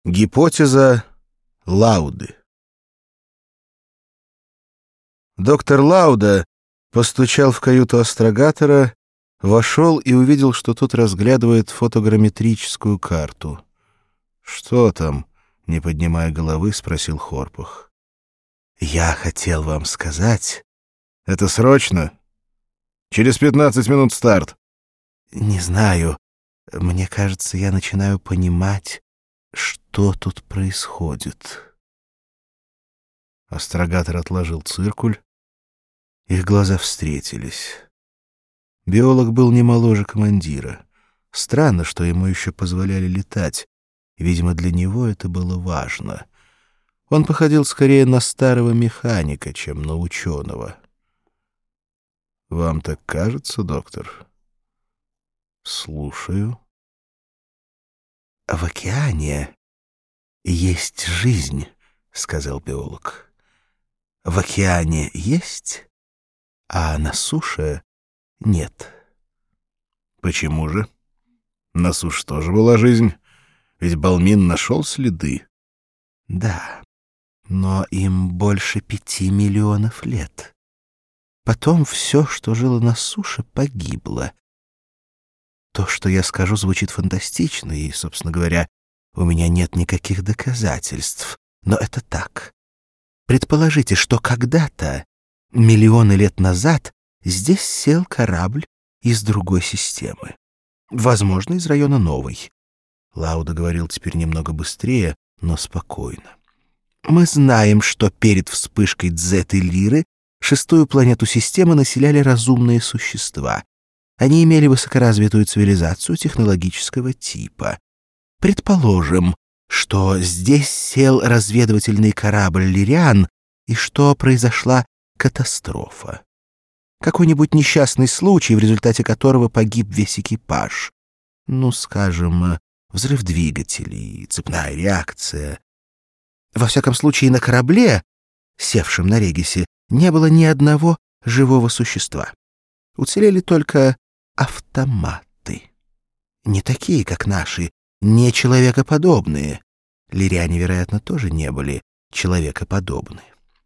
Гипотеза Лауды. Доктор Лауда постучал в каюту астрогатора, вошел и увидел, что тот разглядывает фотограмметрическую карту. «Что там?» — не поднимая головы, спросил Хорпах. «Я хотел вам сказать...» «Это срочно? Через 15 минут старт». «Не знаю. Мне кажется, я начинаю понимать, что тут происходит». Астрогатор отложил циркуль. Их глаза встретились. Биолог был не моложе командира. Странно, что ему еще позволяли летать. Видимо, для него это было важно. Он походил скорее на старого механика, чем на ученого. «Вам так кажется, доктор?» «Слушаю». «В океане есть жизнь», — сказал биолог. «В океане есть, а на суше нет». «Почему же? На суше тоже была жизнь, ведь Балмин нашел следы». «Да, но им больше 5 миллионов лет. Потом все, что жило на суше, погибло. То, что я скажу, звучит фантастично, и, собственно говоря, у меня нет никаких доказательств, но это так. Предположите, что когда-то, миллионы лет назад, здесь сел корабль из другой системы. Возможно, из района новой». Лауда говорил теперь немного быстрее, но спокойно. «Мы знаем, что перед вспышкой Дзеты-Лиры шестую планету системы населяли разумные существа. Они имели высокоразвитую цивилизацию технологического типа. Предположим, что здесь сел разведывательный корабль «Лириан» и что произошла катастрофа. Какой-нибудь несчастный случай, в результате которого погиб весь экипаж. Ну, скажем, взрыв двигателей, цепная реакция. Во всяком случае, на корабле, севшем на Регисе, не было ни одного живого существа. Уцелели только автоматы. Не такие, как наши, не человекоподобные. Лириане, вероятно, тоже не были человекоподобны.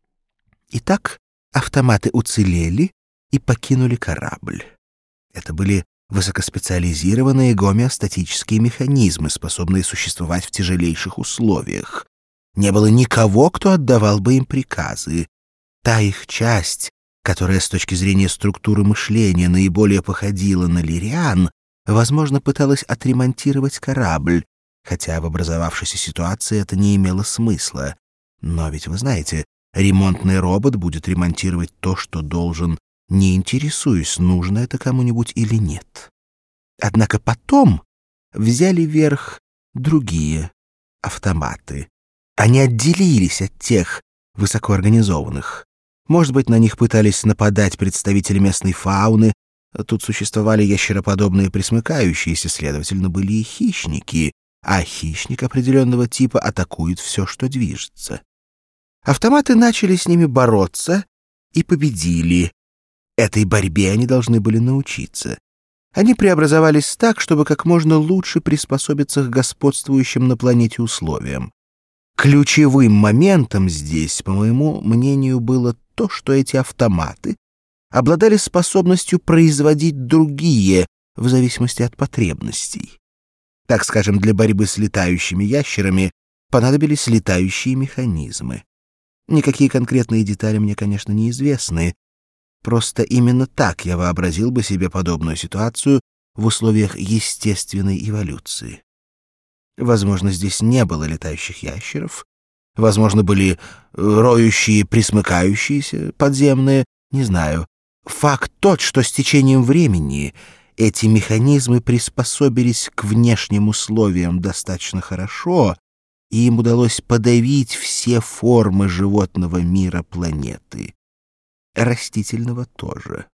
Итак, автоматы уцелели и покинули корабль. Это были высокоспециализированные гомеостатические механизмы, способные существовать в тяжелейших условиях. Не было никого, кто отдавал бы им приказы. Та их часть, которая с точки зрения структуры мышления наиболее походила на Лириан, возможно, пыталась отремонтировать корабль, хотя в образовавшейся ситуации это не имело смысла. Но ведь вы знаете, ремонтный робот будет ремонтировать то, что должен, не интересуясь, нужно это кому-нибудь или нет. Однако потом взяли верх другие автоматы. Они отделились от тех высокоорганизованных. Может быть, на них пытались нападать представители местной фауны. Тут существовали ящероподобные пресмыкающиеся, следовательно, были и хищники, а хищник определенного типа атакует все, что движется. Автоматы начали с ними бороться и победили. Этой борьбе они должны были научиться. Они преобразовались так, чтобы как можно лучше приспособиться к господствующим на планете условиям. Ключевым моментом здесь, по моему мнению, было то, что эти автоматы обладали способностью производить другие в зависимости от потребностей. Так скажем, для борьбы с летающими ящерами понадобились летающие механизмы. Никакие конкретные детали мне, конечно, неизвестны. Просто именно так я вообразил бы себе подобную ситуацию в условиях естественной эволюции. Возможно, здесь не было летающих ящеров. Возможно, были роющие, пресмыкающиеся, подземные. Не знаю. Факт тот, что с течением времени эти механизмы приспособились к внешним условиям достаточно хорошо, и им удалось подавить все формы животного мира планеты. Растительного тоже.